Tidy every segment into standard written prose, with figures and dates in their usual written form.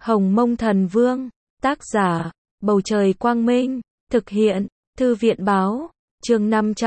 Hồng Mông Thần Vương, tác giả, Bầu Trời Quang Minh, thực hiện, Thư viện Báo, chương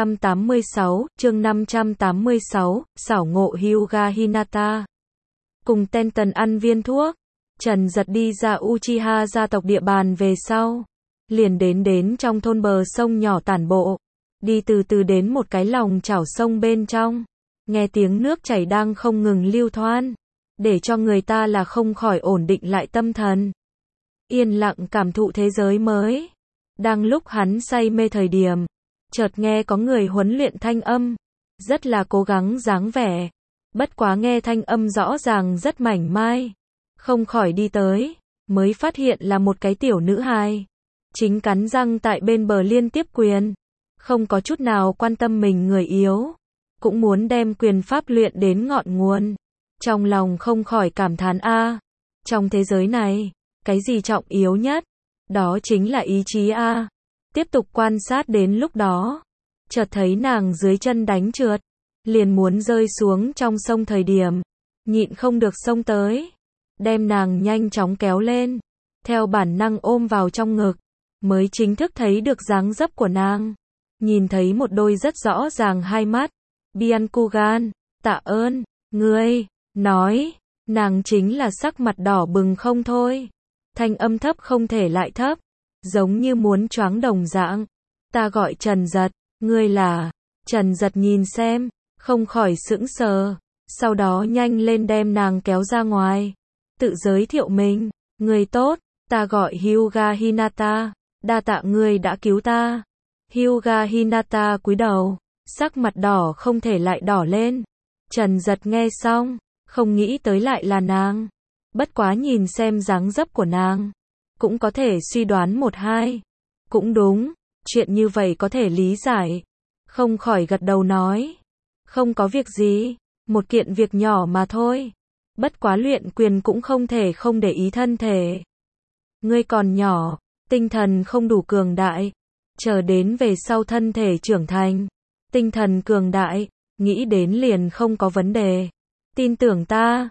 586, xảo ngộ Hyuga Hinata. Cùng Tenten ăn viên thuốc, Trần Giật đi ra Uchiha gia tộc địa bàn về sau, liền đến trong thôn bờ sông nhỏ tản bộ, đi từ từ đến một cái lòng chảo sông bên trong, nghe tiếng nước chảy đang không ngừng lưu thoan, để cho người ta là không khỏi ổn định lại tâm thần. Yên lặng cảm thụ thế giới mới. Đang lúc hắn say mê thời điểm, chợt nghe có người huấn luyện thanh âm, rất là cố gắng dáng vẻ. Bất quá nghe thanh âm rõ ràng rất mảnh mai, không khỏi đi tới, mới phát hiện là một cái tiểu nữ hài, chính cắn răng tại bên bờ liên tiếp quyền, không có chút nào quan tâm mình người yếu, cũng muốn đem quyền pháp luyện đến ngọn nguồn. Trong lòng không khỏi cảm thán a, trong thế giới này, cái gì trọng yếu nhất? Đó chính là ý chí a. Tiếp tục quan sát đến lúc đó, chợt thấy nàng dưới chân đánh trượt, liền muốn rơi xuống trong sông thời điểm, nhịn không được xông tới, đem nàng nhanh chóng kéo lên, theo bản năng ôm vào trong ngực, mới chính thức thấy được dáng dấp của nàng, nhìn thấy một đôi rất rõ ràng hai mắt. Byakugan, tạ ơn, ngươi, nói, nàng chính là sắc mặt đỏ bừng không thôi, thanh âm thấp không thể lại thấp, giống như muốn choáng đồng dạng. Ta gọi Trần Giật, ngươi là? Trần Giật nhìn xem, không khỏi sững sờ, sau đó nhanh lên đem nàng kéo ra ngoài, tự giới thiệu mình, ngươi tốt, ta gọi Hyuga Hinata, đa tạ ngươi đã cứu ta. Hyuga Hinata cúi đầu, sắc mặt đỏ không thể lại đỏ lên. Trần Giật nghe xong, không nghĩ tới lại là nàng. Bất quá nhìn xem dáng dấp của nàng, cũng có thể suy đoán một hai. Cũng đúng, chuyện như vậy có thể lý giải. Không khỏi gật đầu nói, không có việc gì, một kiện việc nhỏ mà thôi. Bất quá luyện quyền cũng không thể không để ý thân thể. Ngươi còn nhỏ, tinh thần không đủ cường đại, chờ đến về sau thân thể trưởng thành, tinh thần cường đại, nghĩ đến liền không có vấn đề. Tin tưởng ta?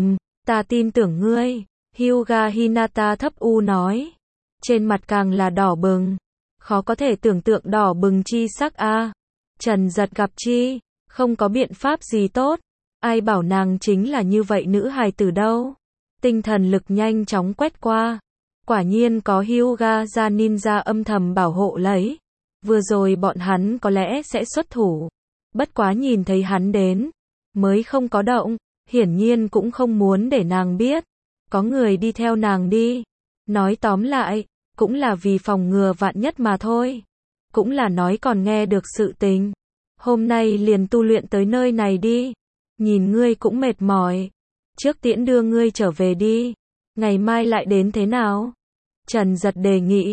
Ta tin tưởng ngươi. Hyuga Hinata thấp u nói, trên mặt càng là đỏ bừng, khó có thể tưởng tượng đỏ bừng chi sắc a. Trần Giật gặp chi, không có biện pháp gì tốt, ai bảo nàng chính là như vậy nữ hài tử đâu. Tinh thần lực nhanh chóng quét qua, quả nhiên có Hyuga gia ninja âm thầm bảo hộ lấy. Vừa rồi bọn hắn có lẽ sẽ xuất thủ, bất quá nhìn thấy hắn đến, mới không có động, hiển nhiên cũng không muốn để nàng biết, có người đi theo nàng đi. Nói tóm lại, cũng là vì phòng ngừa vạn nhất mà thôi, cũng là nói còn nghe được sự tình. Hôm nay liền tu luyện tới nơi này đi, nhìn ngươi cũng mệt mỏi, trước tiễn đưa ngươi trở về đi, ngày mai lại đến thế nào? Trần Giật đề nghị,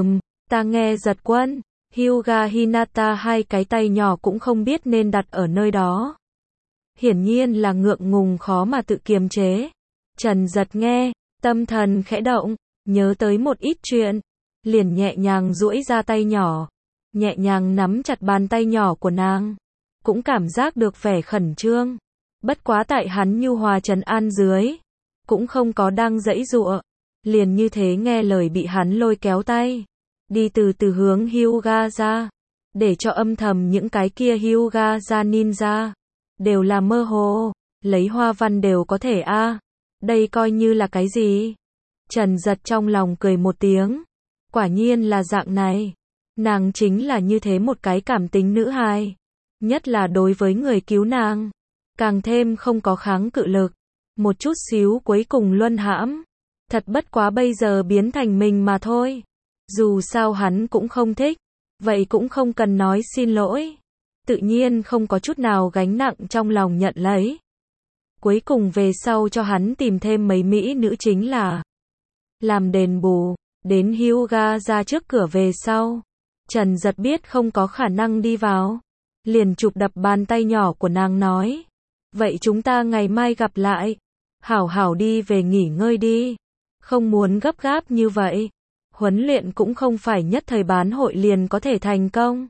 ta nghe Giật quân. Hyuga Hinata hai cái tay nhỏ cũng không biết nên đặt ở nơi đó. Hiển nhiên là ngượng ngùng khó mà tự kiềm chế. Trần Giật nghe, tâm thần khẽ động, nhớ tới một ít chuyện, liền nhẹ nhàng duỗi ra tay nhỏ, nhẹ nhàng nắm chặt bàn tay nhỏ của nàng, cũng cảm giác được vẻ khẩn trương. Bất quá tại hắn nhu hòa trấn an dưới, cũng không có đang giãy giụa, liền như thế nghe lời bị hắn lôi kéo tay, đi từ từ hướng Hyuga ra, để cho âm thầm những cái kia Hyuga ra ninja, đều là mơ hồ, lấy hoa văn đều có thể a. Đây coi như là cái gì? Trần Giật trong lòng cười một tiếng, quả nhiên là dạng này, nàng chính là như thế một cái cảm tính nữ hài, nhất là đối với người cứu nàng, càng thêm không có kháng cự lực, một chút xíu cuối cùng luân hãm, thật bất quá bây giờ biến thành mình mà thôi. Dù sao hắn cũng không thích, vậy cũng không cần nói xin lỗi, tự nhiên không có chút nào gánh nặng trong lòng nhận lấy. Cuối cùng về sau cho hắn tìm thêm mấy mỹ nữ chính là làm đền bù. Đến Hyuga ra trước cửa về sau, Trần Giật biết không có khả năng đi vào, liền chụp đập bàn tay nhỏ của nàng nói, vậy chúng ta ngày mai gặp lại, hảo hảo đi về nghỉ ngơi đi, không muốn gấp gáp như vậy. Huấn luyện cũng không phải nhất thời bán hội liền có thể thành công,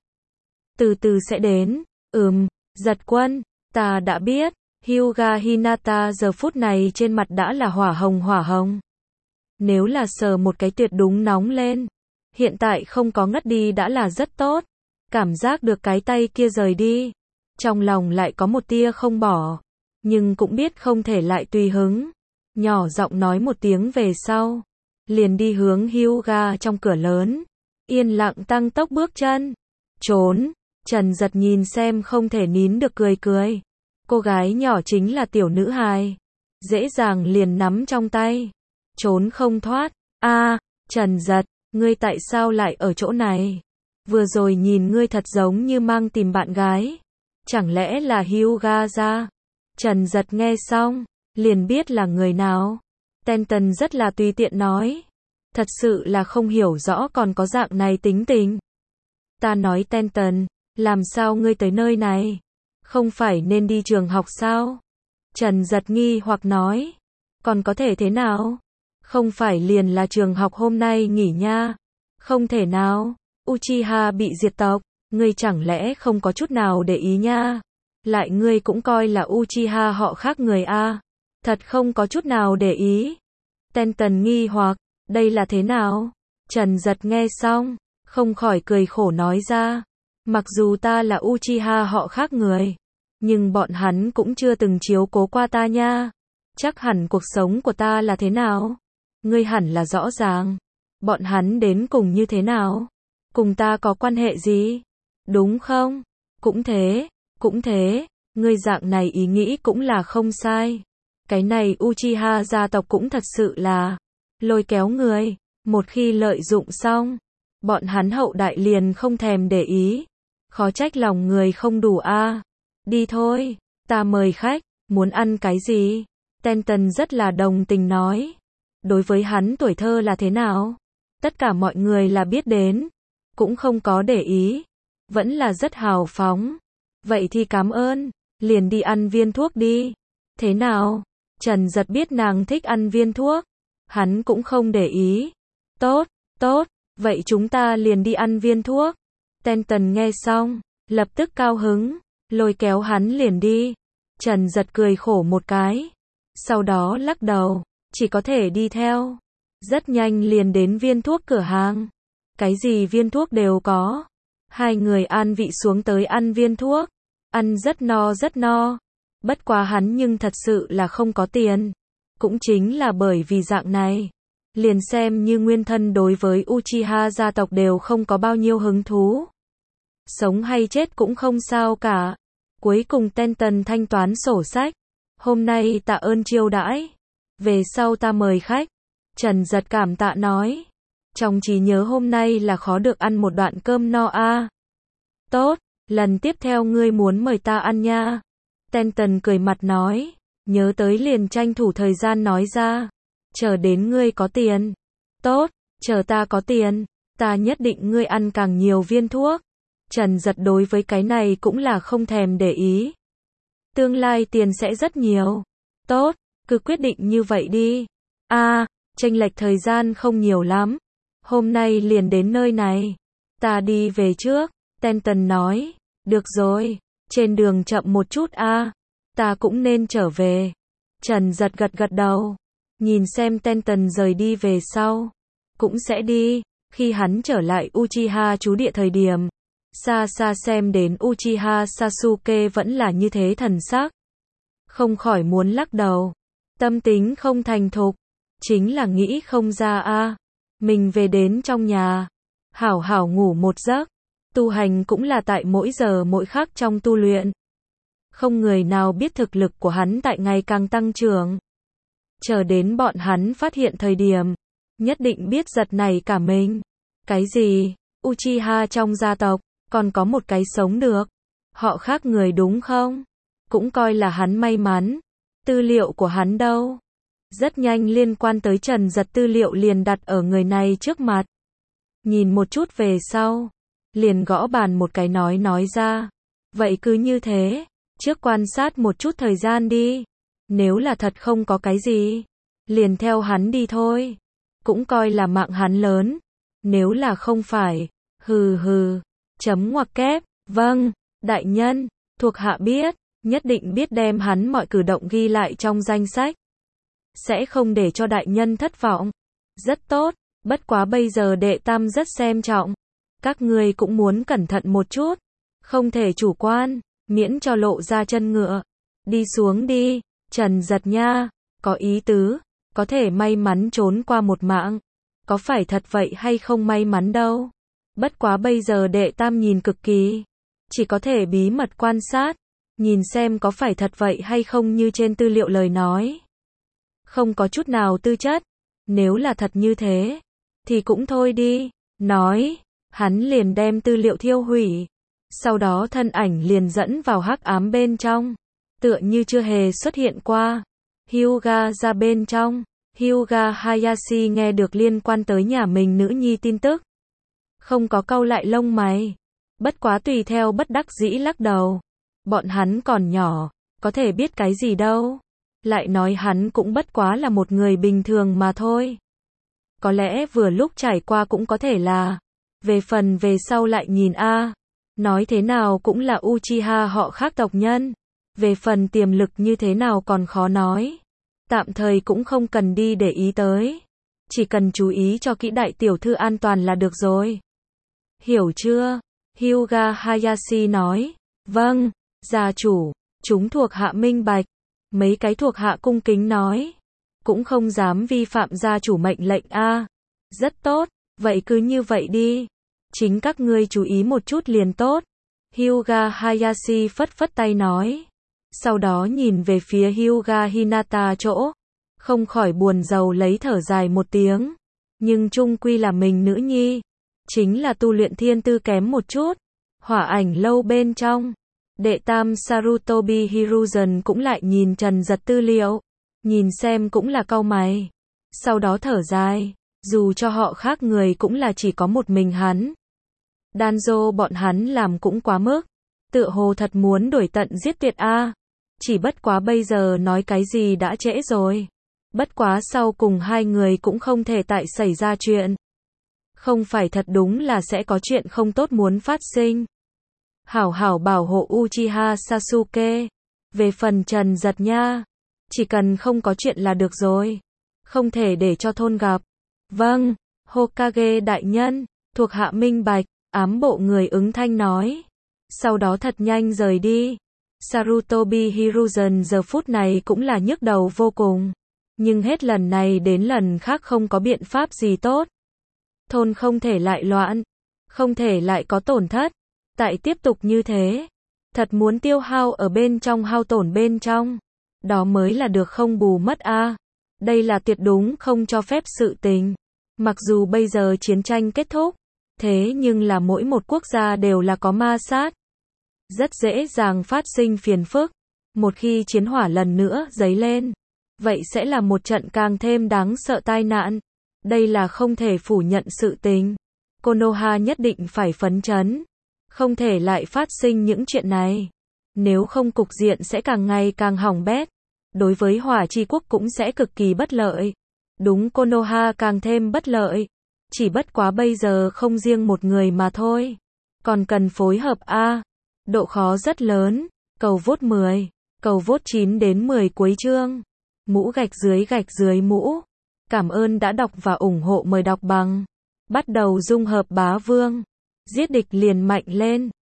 từ từ sẽ đến. Giật quân, ta đã biết. Hyuga Hinata giờ phút này trên mặt đã là hỏa hồng. Nếu là sờ một cái tuyệt đúng nóng lên. Hiện tại không có ngất đi đã là rất tốt. Cảm giác được cái tay kia rời đi. Trong lòng lại có một tia không bỏ. Nhưng cũng biết không thể lại tùy hứng. Nhỏ giọng nói một tiếng về sau. Liền đi hướng Hyuga trong cửa lớn. Yên lặng tăng tốc bước chân. Trốn. Trần Giật nhìn xem không thể nín được cười cười. Cô gái nhỏ chính là tiểu nữ hài. Dễ dàng liền nắm trong tay. Trốn không thoát. Trần Giật, ngươi tại sao lại ở chỗ này? Vừa rồi nhìn ngươi thật giống như mang tìm bạn gái. Chẳng lẽ là Hyuga ra? Trần Giật nghe xong, liền biết là người nào. Tenton rất là tùy tiện nói. Thật sự là không hiểu rõ còn có dạng này tính tình. Ta nói Tenton, làm sao ngươi tới nơi này? Không phải nên đi trường học sao? Trần Giật nghi hoặc nói. Còn có thể thế nào? Không phải liền là trường học hôm nay nghỉ nha. Không thể nào. Uchiha bị diệt tộc. Ngươi chẳng lẽ không có chút nào để ý nha? Lại ngươi cũng coi là Uchiha họ khác người a? Thật không có chút nào để ý. Tenton nghi hoặc. Đây là thế nào? Trần Giật nghe xong, không khỏi cười khổ nói ra. Mặc dù ta là Uchiha họ khác người, nhưng bọn hắn cũng chưa từng chiếu cố qua ta nha. Chắc hẳn cuộc sống của ta là thế nào? Ngươi hẳn là rõ ràng. Bọn hắn đến cùng như thế nào? Cùng ta có quan hệ gì? Đúng không? Cũng thế, ngươi dạng này ý nghĩ cũng là không sai. Cái này Uchiha gia tộc cũng thật sự là lôi kéo người, một khi lợi dụng xong, bọn hắn hậu đại liền không thèm để ý. Khó trách lòng người không đủ a. Đi thôi, ta mời khách, muốn ăn cái gì? Tenton rất là đồng tình nói. Đối với hắn tuổi thơ là thế nào? Tất cả mọi người là biết đến, cũng không có để ý, vẫn là rất hào phóng. Vậy thì cảm ơn, liền đi ăn viên thuốc đi. Thế nào? Trần Giật biết nàng thích ăn viên thuốc, hắn cũng không để ý. Tốt, vậy chúng ta liền đi ăn viên thuốc. Tenton nghe xong, lập tức cao hứng, lôi kéo hắn liền đi. Trần Giật cười khổ một cái, sau đó lắc đầu, chỉ có thể đi theo. Rất nhanh liền đến viên thuốc cửa hàng. Cái gì viên thuốc đều có. Hai người an vị xuống tới ăn viên thuốc. Ăn rất no. Bất quá hắn nhưng thật sự là không có tiền. Cũng chính là bởi vì dạng này, liền xem như nguyên thân đối với Uchiha gia tộc đều không có bao nhiêu hứng thú. Sống hay chết cũng không sao cả. Cuối cùng Tenton thanh toán sổ sách. Hôm nay tạ ơn chiêu đãi. Về sau ta mời khách. Trần Giật cảm tạ nói. Trong trí nhớ hôm nay là khó được ăn một đoạn cơm no a. Tốt, lần tiếp theo ngươi muốn mời ta ăn nha. Tenton cười mặt nói. Nhớ tới liền tranh thủ thời gian nói ra. Chờ đến ngươi có tiền. Tốt, chờ ta có tiền, ta nhất định ngươi ăn càng nhiều viên thuốc. Trần Giật đối với cái này cũng là không thèm để ý. Tương lai tiền sẽ rất nhiều. Tốt, cứ quyết định như vậy đi. Chênh lệch thời gian không nhiều lắm. Hôm nay liền đến nơi này. Ta đi về trước. Tenton nói. Được rồi, trên đường chậm một chút ta cũng nên trở về. Trần Giật gật đầu. Nhìn xem Tenton rời đi về sau. Cũng sẽ đi. Khi hắn trở lại Uchiha trú địa thời điểm, xa xa xem đến Uchiha Sasuke vẫn là như thế thần sắc. Không khỏi muốn lắc đầu. Tâm tính không thành thục. Chính là nghĩ không ra mình về đến trong nhà. Hảo hảo ngủ một giấc. Tu hành cũng là tại mỗi giờ mỗi khắc trong tu luyện. Không người nào biết thực lực của hắn tại ngày càng tăng trưởng. Chờ đến bọn hắn phát hiện thời điểm, nhất định biết giật nảy cả mình. Cái gì? Uchiha trong gia tộc, còn có một cái sống được. Họ khác người đúng không? Cũng coi là hắn may mắn. Tư liệu của hắn đâu? Rất nhanh liên quan tới Trần Giật tư liệu liền đặt ở người này trước mặt. Nhìn một chút về sau, liền gõ bàn một cái nói ra. Vậy cứ như thế, trước quan sát một chút thời gian đi. Nếu là thật không có cái gì, liền theo hắn đi thôi. Cũng coi là mạng hắn lớn. Nếu là không phải, chấm ngoặc kép, vâng, đại nhân, thuộc hạ biết, nhất định biết đem hắn mọi cử động ghi lại trong danh sách. Sẽ không để cho đại nhân thất vọng. Rất tốt, bất quá bây giờ đệ tam rất xem trọng. Các ngươi cũng muốn cẩn thận một chút. Không thể chủ quan, miễn cho lộ ra chân ngựa. Đi xuống đi, Trần Giật nha, có ý tứ, có thể may mắn trốn qua một mạng. Có phải thật vậy hay không may mắn đâu. Bất quá bây giờ đệ tam nhìn cực kỳ. Chỉ có thể bí mật quan sát. Nhìn xem có phải thật vậy hay không như trên tư liệu lời nói. Không có chút nào tư chất. Nếu là thật như thế, thì cũng thôi đi. Nói, hắn liền đem tư liệu thiêu hủy. Sau đó thân ảnh liền dẫn vào hắc ám bên trong. Tựa như chưa hề xuất hiện qua. Hyuga ra bên trong. Hyuga Hayashi nghe được liên quan tới nhà mình nữ nhi tin tức. Không có cau lại lông mày. Bất quá tùy theo bất đắc dĩ lắc đầu. Bọn hắn còn nhỏ, có thể biết cái gì đâu. Lại nói hắn cũng bất quá là một người bình thường mà thôi. Có lẽ vừa lúc trải qua cũng có thể là. Về phần về sau lại nhìn a, nói thế nào cũng là Uchiha họ khác tộc nhân. Về phần tiềm lực như thế nào còn khó nói. Tạm thời cũng không cần đi để ý tới. Chỉ cần chú ý cho kỹ đại tiểu thư an toàn là được rồi. Hiểu chưa? Hyuga Hayashi nói. Vâng, gia chủ, chúng thuộc hạ minh bạch. Mấy cái thuộc hạ cung kính nói. Cũng không dám vi phạm gia chủ mệnh lệnh a. Rất tốt, vậy cứ như vậy đi. Chính các ngươi chú ý một chút liền tốt. Hyuga Hayashi phất phất tay nói. Sau đó nhìn về phía Hyuga Hinata chỗ. Không khỏi buồn rầu lấy thở dài một tiếng. Nhưng chung quy là mình nữ nhi. Chính là tu luyện thiên tư kém một chút. Hỏa ảnh lâu bên trong. Đệ tam Sarutobi Hiruzen cũng lại nhìn Trần Giật tư liệu. Nhìn xem cũng là cau mày. Sau đó thở dài. Dù cho họ khác người cũng là chỉ có một mình hắn. Danzo bọn hắn làm cũng quá mức. Tựa hồ thật muốn đuổi tận giết tuyệt a. Chỉ bất quá bây giờ nói cái gì đã trễ rồi. Bất quá sau cùng hai người cũng không thể tại xảy ra chuyện. Không phải thật đúng là sẽ có chuyện không tốt muốn phát sinh. Hảo hảo bảo hộ Uchiha Sasuke. Về phần Trần Giật nha, chỉ cần không có chuyện là được rồi. Không thể để cho thôn gặp. Vâng, Hokage đại nhân, thuộc hạ minh bạch, ám bộ người ứng thanh nói. Sau đó thật nhanh rời đi. Sarutobi Hiruzen giờ phút này cũng là nhức đầu vô cùng. Nhưng hết lần này đến lần khác không có biện pháp gì tốt. Thôn không thể lại loạn. Không thể lại có tổn thất. Tại tiếp tục như thế. Thật muốn tiêu hao ở bên trong hao tổn bên trong. Đó mới là được không bù mất a. Đây là tuyệt đúng không cho phép sự tình. Mặc dù bây giờ chiến tranh kết thúc. Thế nhưng là mỗi một quốc gia đều là có ma sát. Rất dễ dàng phát sinh phiền phức. Một khi chiến hỏa lần nữa dấy lên. Vậy sẽ là một trận càng thêm đáng sợ tai nạn. Đây là không thể phủ nhận sự tình. Konoha nhất định phải phấn chấn. Không thể lại phát sinh những chuyện này. Nếu không cục diện sẽ càng ngày càng hỏng bét. Đối với Hỏa Chi Quốc cũng sẽ cực kỳ bất lợi. Đúng Konoha càng thêm bất lợi. Chỉ bất quá bây giờ không riêng một người mà thôi. Còn cần phối hợp a. Độ khó rất lớn. Cầu vote 10. Cầu vote 9 đến 10 cuối chương. Mũ gạch dưới mũ. Cảm ơn đã đọc và ủng hộ, mời đọc bằng. Bắt đầu dung hợp bá vương. Giết địch liền mạnh lên.